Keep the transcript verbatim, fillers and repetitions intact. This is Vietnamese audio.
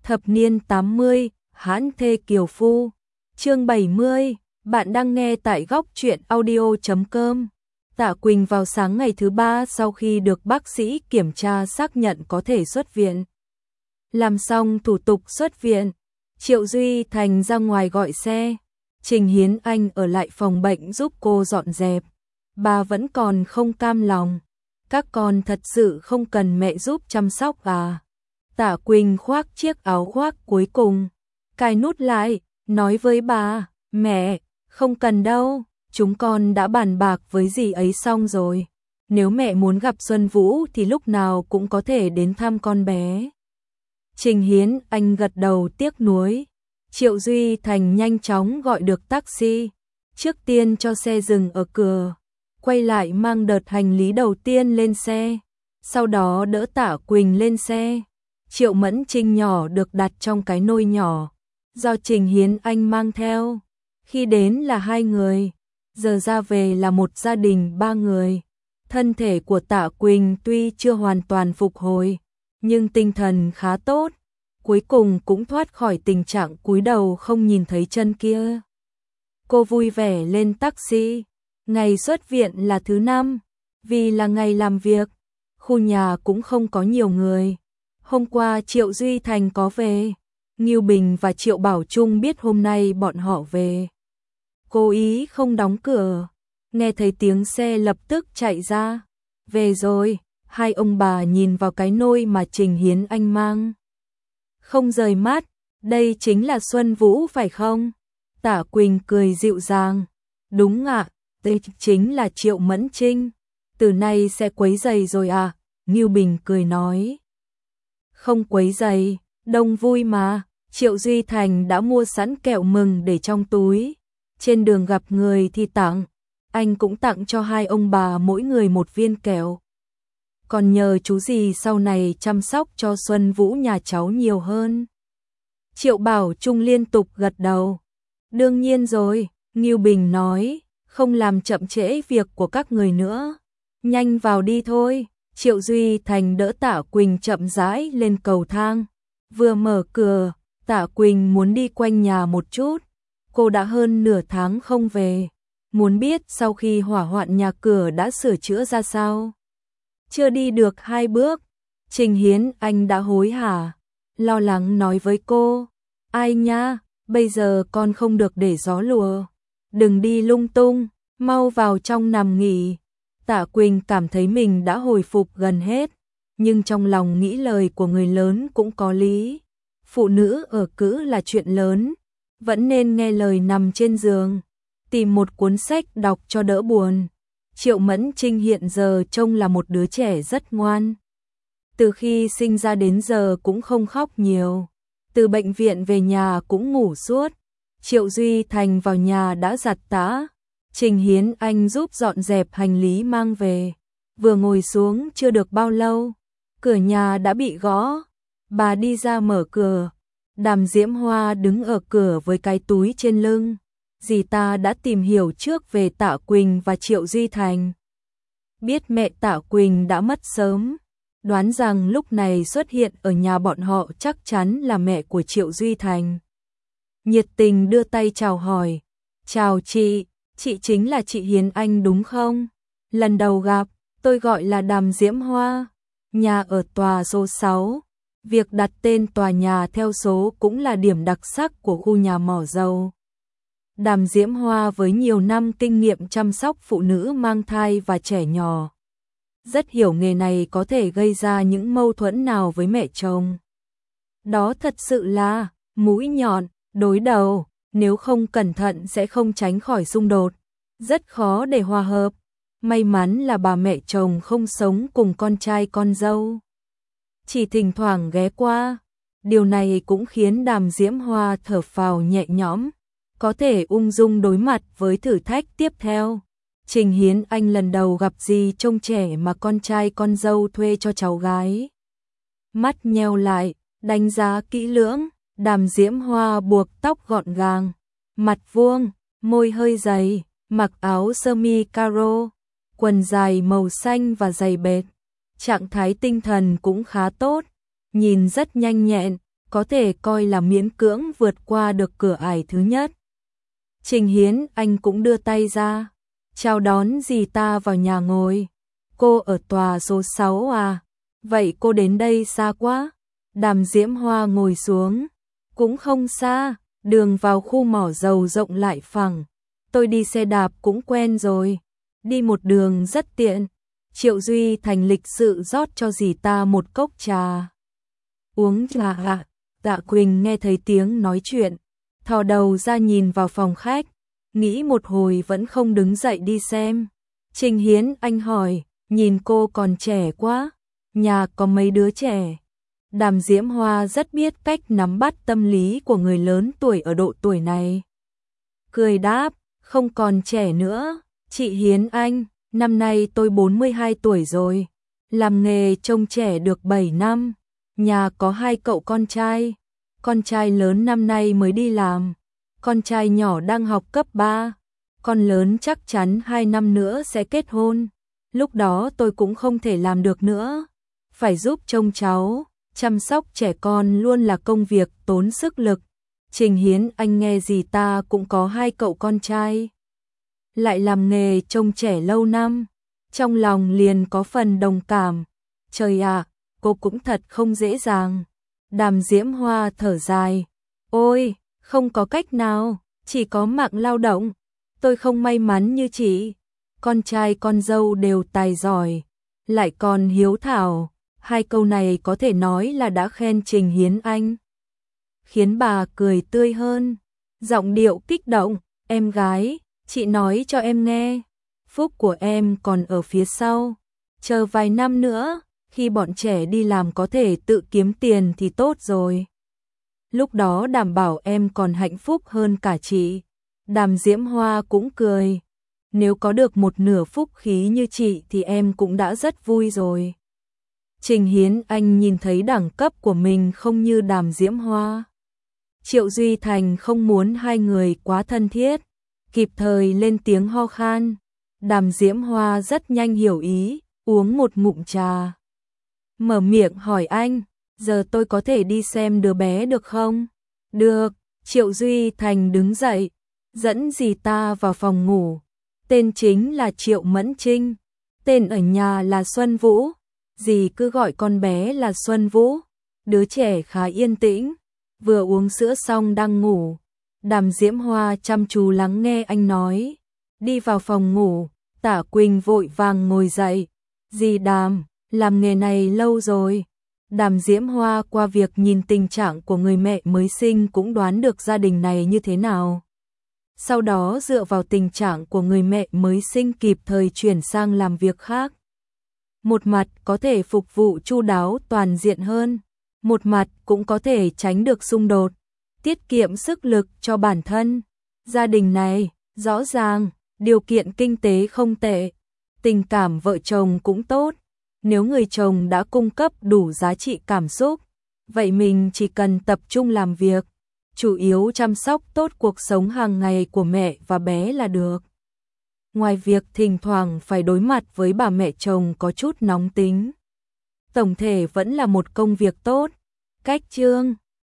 Thập niên tám mươi, hãn thê kiều phu. Chương bảy mươi, bạn đang nghe tại góc truyện audio chấm com. Tạ Quỳnh vào sáng ngày thứ ba sau khi được bác sĩ kiểm tra xác nhận có thể xuất viện. Làm xong thủ tục xuất viện, Triệu Duy Thành ra ngoài gọi xe. Trình Hiến Anh ở lại phòng bệnh giúp cô dọn dẹp. Bà vẫn còn không cam lòng. Các con thật sự không cần mẹ giúp chăm sóc à? Tạ Quỳnh khoác chiếc áo khoác cuối cùng, cài nút lại, nói với bà, mẹ, không cần đâu, chúng con đã bàn bạc với dì ấy xong rồi. Nếu mẹ muốn gặp Xuân Vũ thì lúc nào cũng có thể đến thăm con bé. Trình Hiến Anh gật đầu tiếc nuối. Triệu Duy Thành nhanh chóng gọi được taxi, trước tiên cho xe dừng ở cửa, quay lại mang đợt hành lý đầu tiên lên xe, sau đó đỡ Tạ Quỳnh lên xe. Triệu Mẫn Trinh nhỏ được đặt trong cái nôi nhỏ, do Trình Hiến Anh mang theo. Khi đến là hai người, giờ ra về là một gia đình ba người. Thân thể của Tạ Quỳnh tuy chưa hoàn toàn phục hồi, nhưng tinh thần khá tốt, cuối cùng cũng thoát khỏi tình trạng cúi đầu không nhìn thấy chân kia. Cô vui vẻ lên taxi. Ngày xuất viện là thứ năm, vì là ngày làm việc, khu nhà cũng không có nhiều người. Hôm qua Triệu Duy Thành có về, Ngưu Bình và Triệu Bảo Trung biết hôm nay bọn họ về. Cố ý không đóng cửa, nghe thấy tiếng xe lập tức chạy ra. Về rồi, hai ông bà nhìn vào cái nôi mà Trình Hiến Anh mang. Không rời mắt, đây chính là Xuân Vũ phải không? Tạ Quỳnh cười dịu dàng. Đúng ạ, đây chính là Triệu Mẫn Trinh. Từ nay sẽ quấy rầy rồi à? Ngưu Bình cười nói. Không quấy rầy, đông vui mà. Triệu Duy Thành đã mua sẵn kẹo mừng để trong túi. Trên đường gặp người thì tặng. Anh cũng tặng cho hai ông bà mỗi người một viên kẹo. Còn nhờ chú gì sau này chăm sóc cho Xuân Vũ nhà cháu nhiều hơn. Triệu Bảo Trung liên tục gật đầu. Đương nhiên rồi, Ngưu Bình nói, không làm chậm trễ việc của các người nữa. Nhanh vào đi thôi. Triệu Duy Thành đỡ Tạ Quỳnh chậm rãi lên cầu thang. Vừa mở cửa, Tạ Quỳnh muốn đi quanh nhà một chút. Cô đã hơn nửa tháng không về, muốn biết sau khi hỏa hoạn nhà cửa đã sửa chữa ra sao. Chưa đi được hai bước, Trình Hiến Anh đã hối hả, lo lắng nói với cô, ai nha, bây giờ con không được để gió lùa, đừng đi lung tung, mau vào trong nằm nghỉ. Tạ Quỳnh cảm thấy mình đã hồi phục gần hết, nhưng trong lòng nghĩ lời của người lớn cũng có lý. Phụ nữ ở cữ là chuyện lớn, vẫn nên nghe lời nằm trên giường, tìm một cuốn sách đọc cho đỡ buồn. Triệu Mẫn Trinh hiện giờ trông là một đứa trẻ rất ngoan. Từ khi sinh ra đến giờ cũng không khóc nhiều, từ bệnh viện về nhà cũng ngủ suốt. Triệu Duy Thành vào nhà đã giặt tã. Trình Hiến Anh giúp dọn dẹp hành lý mang về. Vừa ngồi xuống chưa được bao lâu, cửa nhà đã bị gõ. Bà đi ra mở cửa. Đàm Diễm Hoa đứng ở cửa với cái túi trên lưng. Dì ta đã tìm hiểu trước về Tạ Quỳnh và Triệu Duy Thành. Biết mẹ Tạ Quỳnh đã mất sớm, đoán rằng lúc này xuất hiện ở nhà bọn họ chắc chắn là mẹ của Triệu Duy Thành. Nhiệt tình đưa tay chào hỏi. Chào chị, chị chính là chị Hiến Anh đúng không? Lần đầu gặp, tôi gọi là Đàm Diễm Hoa, nhà ở tòa số sáu. Việc đặt tên tòa nhà theo số cũng là điểm đặc sắc của khu nhà mỏ dầu. Đàm Diễm Hoa với nhiều năm kinh nghiệm chăm sóc phụ nữ mang thai và trẻ nhỏ, rất hiểu nghề này có thể gây ra những mâu thuẫn nào với mẹ chồng. Đó thật sự là mũi nhọn, đối đầu, nếu không cẩn thận sẽ không tránh khỏi xung đột, rất khó để hòa hợp. May mắn là bà mẹ chồng không sống cùng con trai con dâu, chỉ thỉnh thoảng ghé qua. Điều này cũng khiến Đàm Diễm Hoa thở phào nhẹ nhõm, có thể ung dung đối mặt với thử thách tiếp theo. Trình Hiến Anh lần đầu gặp dì trông trẻ mà con trai con dâu thuê cho cháu gái. Mắt nheo lại, đánh giá kỹ lưỡng. Đàm Diễm Hoa buộc tóc gọn gàng, mặt vuông, môi hơi dày, mặc áo sơ mi caro, quần dài màu xanh và giày bệt. Trạng thái tinh thần cũng khá tốt, nhìn rất nhanh nhẹn, có thể coi là miễn cưỡng vượt qua được cửa ải thứ nhất. Trình Hiến Anh cũng đưa tay ra, chào đón dì ta vào nhà ngồi. Cô ở tòa số sáu à? Vậy cô đến đây xa quá. Đàm Diễm Hoa ngồi xuống, cũng không xa, đường vào khu mỏ dầu rộng lại phẳng. Tôi đi xe đạp cũng quen rồi, đi một đường rất tiện. Triệu Duy Thành lịch sự rót cho dì ta một cốc trà. Uống trà ạ. Tạ Quỳnh nghe thấy tiếng nói chuyện, thò đầu ra nhìn vào phòng khách, nghĩ một hồi vẫn không đứng dậy đi xem. Trình Hiến Anh hỏi, nhìn cô còn trẻ quá, nhà có mấy đứa trẻ? Đàm Diễm Hoa rất biết cách nắm bắt tâm lý của người lớn tuổi ở độ tuổi này. Cười đáp, không còn trẻ nữa, chị Hiến Anh, năm nay tôi bốn mươi hai tuổi rồi, làm nghề trông trẻ được bảy năm, nhà có hai cậu con trai, con trai lớn năm nay mới đi làm, con trai nhỏ đang học cấp ba, con lớn chắc chắn hai năm nữa sẽ kết hôn, lúc đó tôi cũng không thể làm được nữa, phải giúp trông cháu. Chăm sóc trẻ con luôn là công việc tốn sức lực. Trình Hiến Anh nghe gì ta cũng có hai cậu con trai, lại làm nghề trông trẻ lâu năm, trong lòng liền có phần đồng cảm. Trời ạ, cô cũng thật không dễ dàng. Đàm Diễm Hoa thở dài, ôi, không có cách nào, chỉ có mạng lao động. Tôi không may mắn như chị, con trai con dâu đều tài giỏi, lại còn hiếu thảo. Hai câu này có thể nói là đã khen Trình Hiến Anh, khiến bà cười tươi hơn, giọng điệu kích động, em gái, chị nói cho em nghe, phúc của em còn ở phía sau, chờ vài năm nữa, khi bọn trẻ đi làm có thể tự kiếm tiền thì tốt rồi. Lúc đó đảm bảo em còn hạnh phúc hơn cả chị. Đàm Diễm Hoa cũng cười, nếu có được một nửa phúc khí như chị thì em cũng đã rất vui rồi. Trình Hiến Anh nhìn thấy đẳng cấp của mình không như Đàm Diễm Hoa. Triệu Duy Thành không muốn hai người quá thân thiết, kịp thời lên tiếng ho khan. Đàm Diễm Hoa rất nhanh hiểu ý, uống một ngụm trà. Mở miệng hỏi anh, giờ tôi có thể đi xem đứa bé được không? Được, Triệu Duy Thành đứng dậy, dẫn dì ta vào phòng ngủ. Tên chính là Triệu Mẫn Trinh, tên ở nhà là Xuân Vũ. Dì cứ gọi con bé là Xuân Vũ, đứa trẻ khá yên tĩnh, vừa uống sữa xong đang ngủ. Đàm Diễm Hoa chăm chú lắng nghe anh nói, đi vào phòng ngủ. Tả Quỳnh vội vàng ngồi dậy, dì Đàm, làm nghề này lâu rồi. Đàm Diễm Hoa qua việc nhìn tình trạng của người mẹ mới sinh cũng đoán được gia đình này như thế nào. Sau đó dựa vào tình trạng của người mẹ mới sinh kịp thời chuyển sang làm việc khác. Một mặt có thể phục vụ chu đáo toàn diện hơn, một mặt cũng có thể tránh được xung đột, tiết kiệm sức lực cho bản thân. Gia đình này, rõ ràng, điều kiện kinh tế không tệ, tình cảm vợ chồng cũng tốt. Nếu người chồng đã cung cấp đủ giá trị cảm xúc, vậy mình chỉ cần tập trung làm việc, chủ yếu chăm sóc tốt cuộc sống hàng ngày của mẹ và bé là được. Ngoài việc thỉnh thoảng phải đối mặt với bà mẹ chồng có chút nóng tính, tổng thể vẫn là một công việc tốt. Cách chương